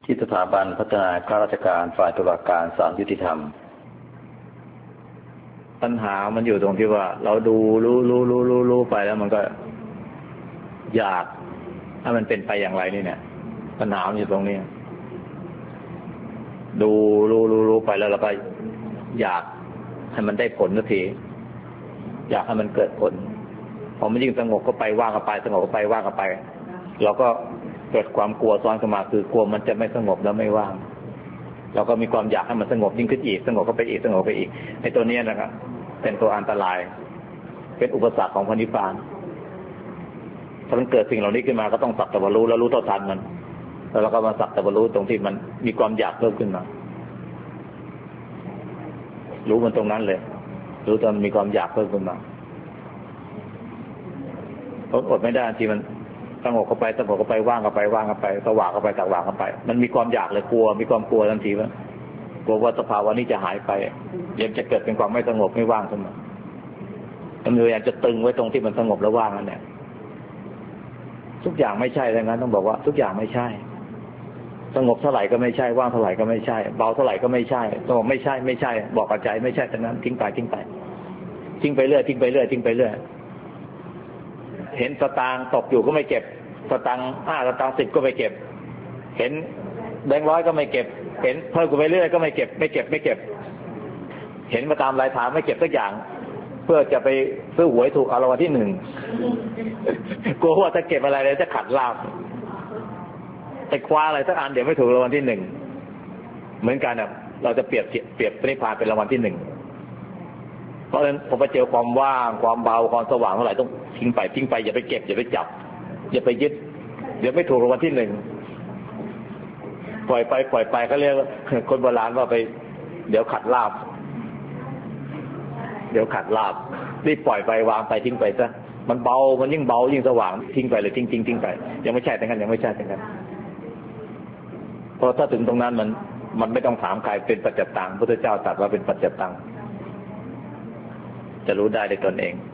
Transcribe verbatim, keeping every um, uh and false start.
ที่สถาบันพัฒนาข้าราชการฝ่ายตุลาการศาลยุติธรรมปัญหามันอยู่ตรงที่ว่าเราดูรู้รู้รู้รู้รู้ไปแล้วมันก็อยากถ้ามันเป็นไปอย่างไรนี่เนี่ยปัญหามันอยู่ตรงนี้ดูรู้รู้รู้ไปแล้วเราก็อยากให้มันได้ผลสักทีอยากให้มันเกิดผลพอมันยิ่งสงบก็ไปว่างก็ไปสงบก็ไปว่างก็ไปเราก็เกิดความกลัวซ้อนขึ้นมาคือกลัวมันจะไม่สงบแล้วไม่ว่างเราก็มีความอยากให้มันสงบยิ่งขึ้นอีกสงบก็ไปอีกสงบไปอีกไอ้ตัวนี้นะครับเป็นตัวอันตรายเป็นอุปสรรคของพระนิพพานถ้ามันเกิดสิ่งเหล่านี้ขึ้นมาก็ต้องสักแต่ว่ารู้แล้วรู้เท่าทันมันแล้วเราก็มาสักแต่ว่ารู้ตรงที่มันมีความอยากเพิ่มขึ้นมารู้มันตรงนั้นเลยรู้ตอนมีความอยากเพิ่มขึ้นมาอดไม่ได้ทีมันสงบเข้าไปสงบเข้าไปว่างเข้าไปว่างเข้าไปสว่างเข้าไปสว่างเข้าไปมันมีความอยากเลยกลัวมีความกลัวทันทีว่ากลัวว่าสภาวะนี้จะหายไปยังจะเกิดเป็นความไม่สงบไม่ว่างขึ้นมามันเลยอยากจะตึงไว้ตรงที่มันสงบแล้วว่างนั่นแหละทุกอย่างไม่ใช่ดังนั้นต้องบอกว่าทุกอย่างไม่ใช่สงบเท่าไหร่ก็ไม่ใช่ว่างเท่าไหร่ก็ไม่ใช่เบาเท่าไหร่ก็ไม่ใช่สงบไม่ใช่ไม่ใช่บอกกับใจไม่ใช่ดังนั้นทิ้งไปทิ้งไปทิ้งไปเรื่อยทิ้งไปเรื่อยทิ้งไปเรื่อยเห็นสตางค์ตกอยู่ก็ไม่เก็บสตางค์ห้าสตางค์สิบก็ไม่เก็บเห็นแบงค์ร้อยก็ไม่เก็บเห็นเพิ่มขึ้นไปเรื่อยก็ไม่เก็บไม่เก็บไม่เก็บเห็นมาตามรายทางไม่เก็บสักอย่างเพื่อจะไปซื้อหวยถูกเอารางวัลที่หนึ่งกลัวว่าถ้าเก็บอะไรเลยจะขัดลาภไปคว้าอะไรสักอันเดี๋ยวไม่ถูกรางวัลที่หนึ่งเหมือนกันอ่ะเราจะเปรียบเปรียบนิพพานเป็นรางวัลที่หนึ่งเพราะฉะนั้นพอไปเจอความว่างความเบาความสว่างเท่าไหร่ต้องทิ้งไปทิ้งไปอย่าไปเก็บอย่าไปจับอย่าไปยึดเดี๋ยวไม่ถูกรางวัลที่หนึ่งปล่อยไปปล่อยไปเขาเรียกคนโบราณว่าไปเดี๋ยวขัดลาภเดี๋ยวขัดลาภรีบปล่อยไปวางไปทิ้งไปซะมันเบามันยิ่งเบายิ่งสว่างทิ้งไปเลยทิ้งทิ้งทิ้งไปยังไม่ใช่แต่กันยังไม่ใช่แต่กันเพราะถ้าถึงตรงนั้นมันมันไม่ต้องถามใครเป็นปัจจตังพุทธเจ้าตรัสว่าเป็นปัจจตังจะรู้ได้ด้วยตนเอง